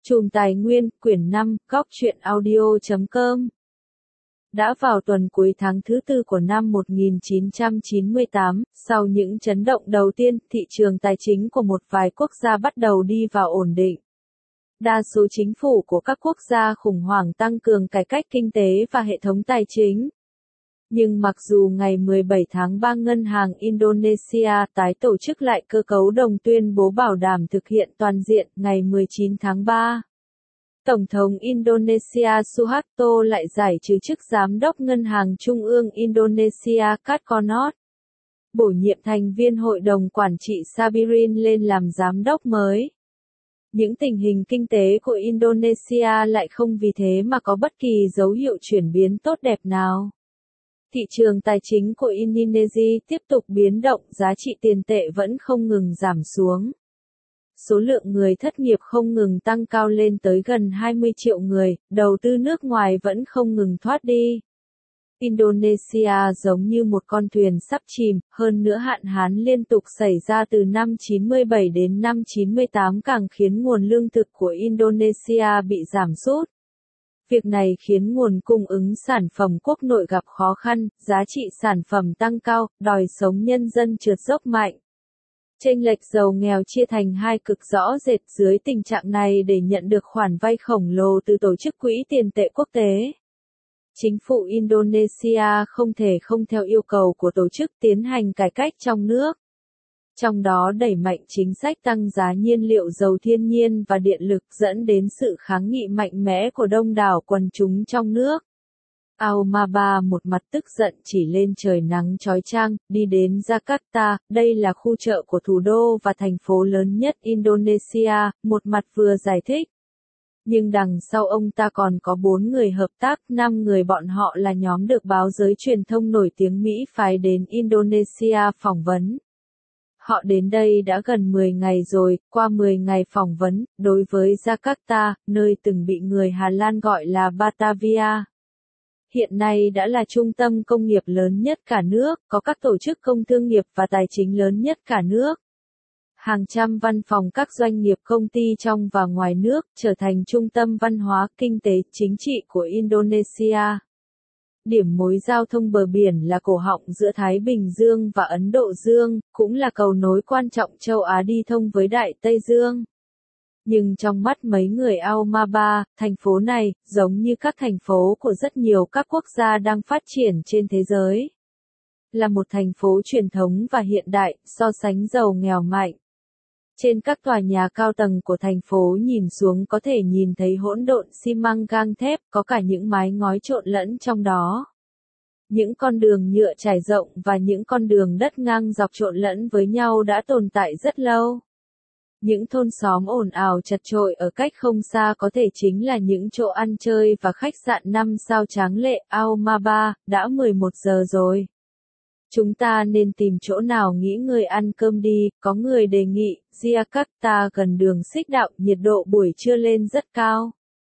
Chùm Tài Nguyên, quyển 5, góc truyện audio.com. Đã vào tuần cuối tháng thứ tư của năm 1998, sau những chấn động đầu tiên, thị trường tài chính của một vài quốc gia bắt đầu đi vào ổn định. Đa số chính phủ của các quốc gia khủng hoảng tăng cường cải cách kinh tế và hệ thống tài chính. Nhưng mặc dù ngày 17 tháng 3 Ngân hàng Indonesia tái tổ chức lại cơ cấu đồng tuyên bố bảo đảm thực hiện toàn diện ngày 19 tháng 3. Tổng thống Indonesia Suharto lại giải trừ chức Giám đốc Ngân hàng Trung ương Indonesia Katkonot. Bổ nhiệm thành viên Hội đồng Quản trị Sabirin lên làm giám đốc mới. Những tình hình kinh tế của Indonesia lại không vì thế mà có bất kỳ dấu hiệu chuyển biến tốt đẹp nào. Thị trường tài chính của Indonesia tiếp tục biến động, giá trị tiền tệ vẫn không ngừng giảm xuống. Số lượng người thất nghiệp không ngừng tăng cao lên tới gần 20 triệu người, đầu tư nước ngoài vẫn không ngừng thoát đi. Indonesia giống như một con thuyền sắp chìm, hơn nữa hạn hán liên tục xảy ra từ năm 97 đến năm 98 càng khiến nguồn lương thực của Indonesia bị giảm sút. Việc này khiến nguồn cung ứng sản phẩm quốc nội gặp khó khăn, giá trị sản phẩm tăng cao, đòi sống nhân dân trượt dốc mạnh. Chênh lệch giàu nghèo chia thành hai cực rõ rệt. Dưới tình trạng này, để nhận được khoản vay khổng lồ từ Tổ chức Quỹ tiền tệ quốc tế, chính phủ Indonesia không thể không theo yêu cầu của tổ chức tiến hành cải cách trong nước. Trong đó đẩy mạnh chính sách tăng giá nhiên liệu dầu thiên nhiên và điện lực dẫn đến sự kháng nghị mạnh mẽ của đông đảo quần chúng trong nước. Aumaba một mặt tức giận chỉ lên trời nắng chói chang, đi đến Jakarta, đây là khu chợ của thủ đô và thành phố lớn nhất Indonesia, một mặt vừa giải thích. Nhưng đằng sau ông ta còn có 4 người hợp tác, 5 người bọn họ là nhóm được báo giới truyền thông nổi tiếng Mỹ phái đến Indonesia phỏng vấn. Họ đến đây đã gần 10 ngày rồi, qua 10 ngày phỏng vấn, đối với Jakarta, nơi từng bị người Hà Lan gọi là Batavia. Hiện nay đã là trung tâm công nghiệp lớn nhất cả nước, có các tổ chức công thương nghiệp và tài chính lớn nhất cả nước. Hàng trăm văn phòng các doanh nghiệp công ty trong và ngoài nước, trở thành trung tâm văn hóa, kinh tế, chính trị của Indonesia. Điểm mối giao thông bờ biển là cổ họng giữa Thái Bình Dương và Ấn Độ Dương, cũng là cầu nối quan trọng châu Á đi thông với Đại Tây Dương. Nhưng trong mắt mấy người Aumaba, thành phố này, giống như các thành phố của rất nhiều các quốc gia đang phát triển trên thế giới, là một thành phố truyền thống và hiện đại, so sánh giàu nghèo mạnh. Trên các tòa nhà cao tầng của thành phố nhìn xuống có thể nhìn thấy hỗn độn xi măng gang thép, có cả những mái ngói trộn lẫn trong đó. Những con đường nhựa trải rộng và những con đường đất ngang dọc trộn lẫn với nhau đã tồn tại rất lâu. Những thôn xóm ồn ào chật chội ở cách không xa có thể chính là những chỗ ăn chơi và khách sạn 5 sao tráng lệ. Aumaba, đã 11 giờ rồi. Chúng ta nên tìm chỗ nào nghỉ ngơi ăn cơm đi, có người đề nghị. Jakarta gần đường xích đạo, nhiệt độ buổi trưa lên rất cao.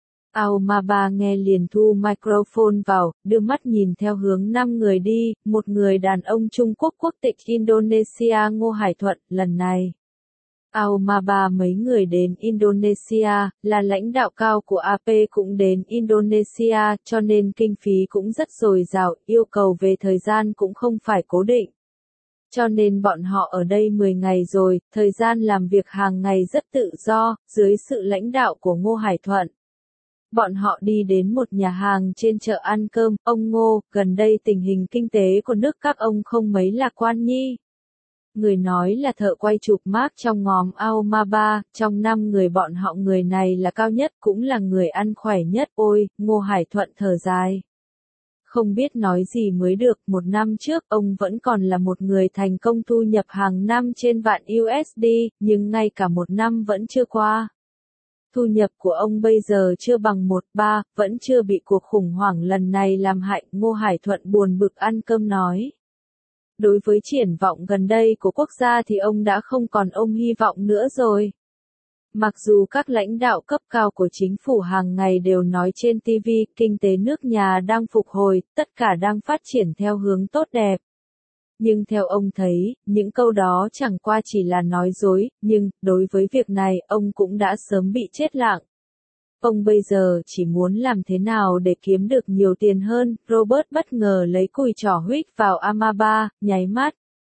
Aumaba nghe liền thu microphone vào, đưa mắt nhìn theo hướng 5 người đi, một người đàn ông Trung Quốc quốc tịch Indonesia Ngô Hải Thuận, lần này. Aumaba mấy người đến Indonesia, là lãnh đạo cao của AP cũng đến Indonesia, cho nên kinh phí cũng rất dồi dào, yêu cầu về thời gian cũng không phải cố định. Cho nên bọn họ ở đây 10 ngày rồi, thời gian làm việc hàng ngày rất tự do, dưới sự lãnh đạo của Ngô Hải Thuận. Bọn họ đi đến một nhà hàng trên chợ ăn cơm. Ông Ngô, gần đây tình hình kinh tế của nước các ông không mấy lạc quan nhi. Người nói là thợ quay chụp Mark trong ngóm Aumaba, trong 5 người bọn họ người này là cao nhất, cũng là người ăn khỏe nhất. Ôi, Ngô Hải Thuận thở dài. Không biết nói gì mới được, 1 năm trước ông vẫn còn là một người thành công thu nhập hàng năm trên vạn USD, nhưng ngay cả 1 năm vẫn chưa qua. Thu nhập của ông bây giờ chưa bằng 1/3, vẫn chưa bị cuộc khủng hoảng lần này làm hại. Ngô Hải Thuận buồn bực ăn cơm nói. Đối với triển vọng gần đây của quốc gia thì ông đã không còn ôm hy vọng nữa rồi. Mặc dù các lãnh đạo cấp cao của chính phủ hàng ngày đều nói trên TV, kinh tế nước nhà đang phục hồi, tất cả đang phát triển theo hướng tốt đẹp. Nhưng theo ông thấy, những câu đó chẳng qua chỉ là nói dối, nhưng, đối với việc này, ông cũng đã sớm bị chết lặng. Ông bây giờ chỉ muốn làm thế nào để kiếm được nhiều tiền hơn. Robert bất ngờ lấy cùi trỏ huých vào Amaba, nháy mắt.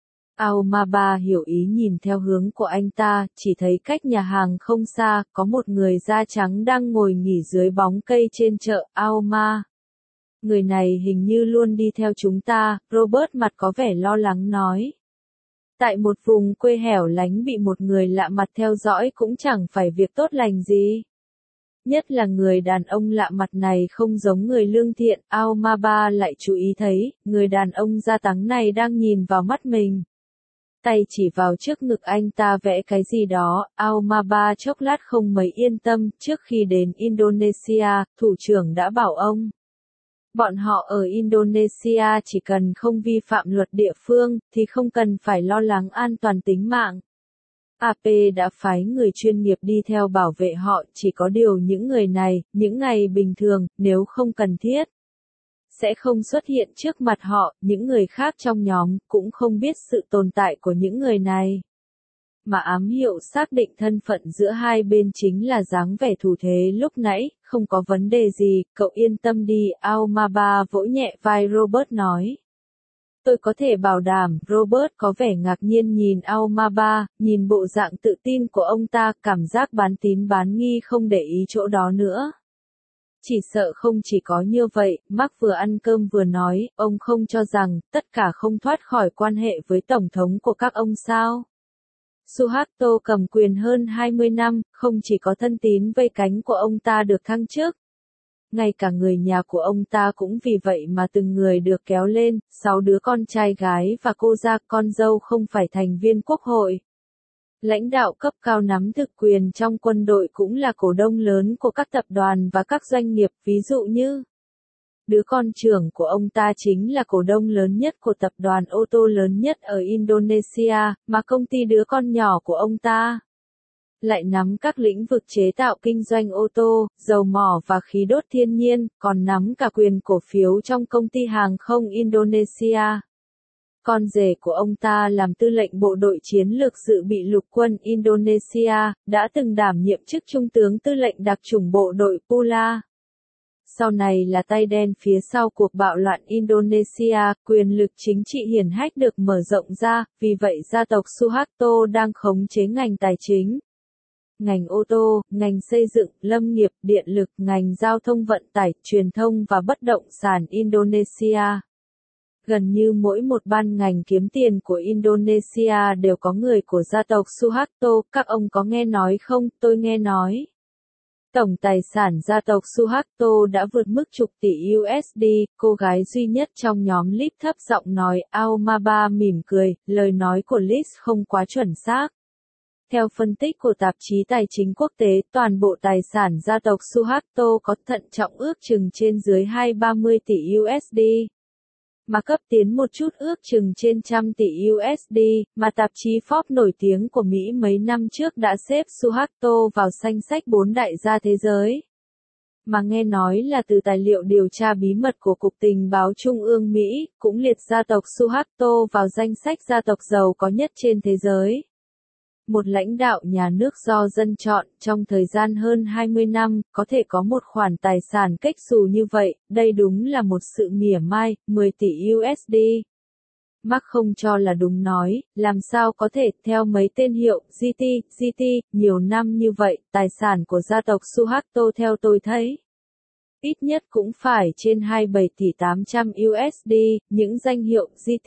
Amaba hiểu ý nhìn theo hướng của anh ta, chỉ thấy cách nhà hàng không xa, có một người da trắng đang ngồi nghỉ dưới bóng cây trên chợ Aoma. Người này hình như luôn đi theo chúng ta, Robert mặt có vẻ lo lắng nói. Tại một vùng quê hẻo lánh bị một người lạ mặt theo dõi cũng chẳng phải việc tốt lành gì. Nhất là người đàn ông lạ mặt này không giống người lương thiện, Aomaba lại chú ý thấy, người đàn ông da trắng này đang nhìn vào mắt mình. Tay chỉ vào trước ngực anh ta vẽ cái gì đó, Aomaba chốc lát không mấy yên tâm, trước khi đến Indonesia, thủ trưởng đã bảo ông. Bọn họ ở Indonesia chỉ cần không vi phạm luật địa phương, thì không cần phải lo lắng an toàn tính mạng. AP đã phái người chuyên nghiệp đi theo bảo vệ họ, chỉ có điều những người này, những ngày bình thường, nếu không cần thiết, sẽ không xuất hiện trước mặt họ, những người khác trong nhóm, cũng không biết sự tồn tại của những người này. Mà ám hiệu xác định thân phận giữa hai bên chính là dáng vẻ thủ thế lúc nãy, không có vấn đề gì, cậu yên tâm đi, Aomaba vỗ nhẹ vai Robert nói. Tôi có thể bảo đảm, Robert có vẻ ngạc nhiên nhìn Aomaba, nhìn bộ dạng tự tin của ông ta, cảm giác bán tín bán nghi không để ý chỗ đó nữa. Chỉ sợ không chỉ có như vậy, Mark vừa ăn cơm vừa nói, ông không cho rằng, tất cả không thoát khỏi quan hệ với Tổng thống của các ông sao? Suharto cầm quyền hơn 20 năm, không chỉ có thân tín vây cánh của ông ta được thăng chức. Ngay cả người nhà của ông ta cũng vì vậy mà từng người được kéo lên, 6 đứa con trai gái và cô gia con dâu không phải thành viên quốc hội. Lãnh đạo cấp cao nắm thực quyền trong quân đội cũng là cổ đông lớn của các tập đoàn và các doanh nghiệp, ví dụ như đứa con trưởng của ông ta chính là cổ đông lớn nhất của tập đoàn ô tô lớn nhất ở Indonesia, mà công ty đứa con nhỏ của ông ta lại nắm các lĩnh vực chế tạo kinh doanh ô tô, dầu mỏ và khí đốt thiên nhiên, còn nắm cả quyền cổ phiếu trong công ty hàng không Indonesia. Con rể của ông ta làm tư lệnh bộ đội chiến lược dự bị lục quân Indonesia, đã từng đảm nhiệm chức trung tướng tư lệnh đặc chủng bộ đội Pula. Sau này là tay đen phía sau cuộc bạo loạn Indonesia, quyền lực chính trị hiển hách được mở rộng ra, vì vậy gia tộc Suharto đang khống chế ngành tài chính, ngành ô tô, ngành xây dựng, lâm nghiệp, điện lực, ngành giao thông vận tải, truyền thông và bất động sản Indonesia. Gần như mỗi một ban ngành kiếm tiền của Indonesia đều có người của gia tộc Suharto, các ông có nghe nói không? Tôi nghe nói. Tổng tài sản gia tộc Suharto đã vượt mức chục tỷ USD, cô gái duy nhất trong nhóm Liz thấp giọng nói, Aomaba mỉm cười, lời nói của Liz không quá chuẩn xác. Theo phân tích của tạp chí tài chính quốc tế, toàn bộ tài sản gia tộc Suharto có thận trọng ước chừng trên dưới 230 tỷ USD. Mà cấp tiến một chút ước chừng trên 100 tỷ USD, mà tạp chí Forbes nổi tiếng của Mỹ mấy năm trước đã xếp Suharto vào danh sách 4 đại gia thế giới. Mà nghe nói là từ tài liệu điều tra bí mật của Cục Tình báo Trung ương Mỹ, cũng liệt gia tộc Suharto vào danh sách gia tộc giàu có nhất trên thế giới. Một lãnh đạo nhà nước do dân chọn, trong thời gian hơn 20 năm, có thể có một khoản tài sản kếch xù như vậy, đây đúng là một sự mỉa mai, 10 tỷ USD. Mark không cho là đúng nói, làm sao có thể, theo mấy tên hiệu, GT, nhiều năm như vậy, tài sản của gia tộc Suharto theo tôi thấy. Ít nhất cũng phải trên 27 tỷ 800 USD, những danh hiệu, GT.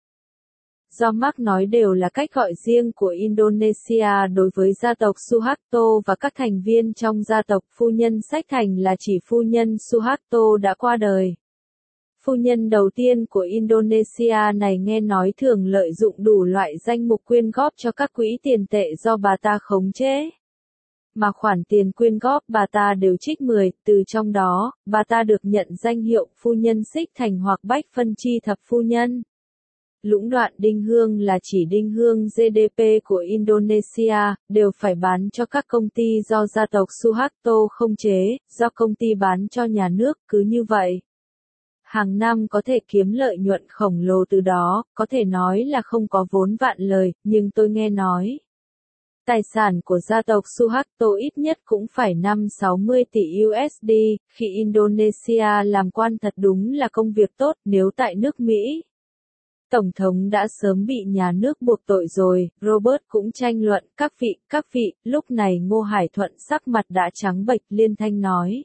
Do Mark nói đều là cách gọi riêng của Indonesia đối với gia tộc Suharto và các thành viên trong gia tộc, phu nhân sách thành là chỉ phu nhân Suharto đã qua đời. Phu nhân đầu tiên của Indonesia này nghe nói thường lợi dụng đủ loại danh mục quyên góp cho các quỹ tiền tệ do bà ta khống chế. Mà khoản tiền quyên góp bà ta đều trích 10, từ trong đó, bà ta được nhận danh hiệu phu nhân xích thành hoặc bách phân chi thập phu nhân. Lũng đoạn đinh hương là chỉ đinh hương GDP của Indonesia, đều phải bán cho các công ty do gia tộc Suharto không chế, do công ty bán cho nhà nước, cứ như vậy. Hàng năm có thể kiếm lợi nhuận khổng lồ từ đó, có thể nói là không có vốn vạn lời, nhưng tôi nghe nói. Tài sản của gia tộc Suharto ít nhất cũng phải 5-60 tỷ USD, khi Indonesia làm quan thật đúng là công việc tốt, nếu tại nước Mỹ. Tổng thống đã sớm bị nhà nước buộc tội rồi, Robert cũng tranh luận, các vị, lúc này Ngô Hải Thuận sắc mặt đã trắng bệch liên thanh nói.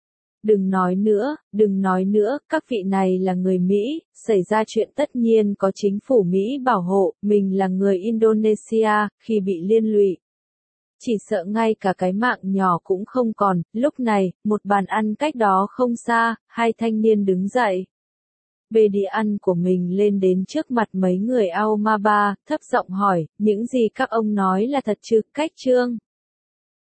Đừng nói nữa, các vị này là người Mỹ, xảy ra chuyện tất nhiên có chính phủ Mỹ bảo hộ, mình là người Indonesia, khi bị liên lụy. Chỉ sợ ngay cả cái mạng nhỏ cũng không còn, lúc này, một bàn ăn cách đó không xa, hai thanh niên đứng dậy. Bê đĩa ăn của mình lên đến trước mặt mấy người Aomaba, thấp giọng hỏi, những gì các ông nói là thật chứ, cách trương.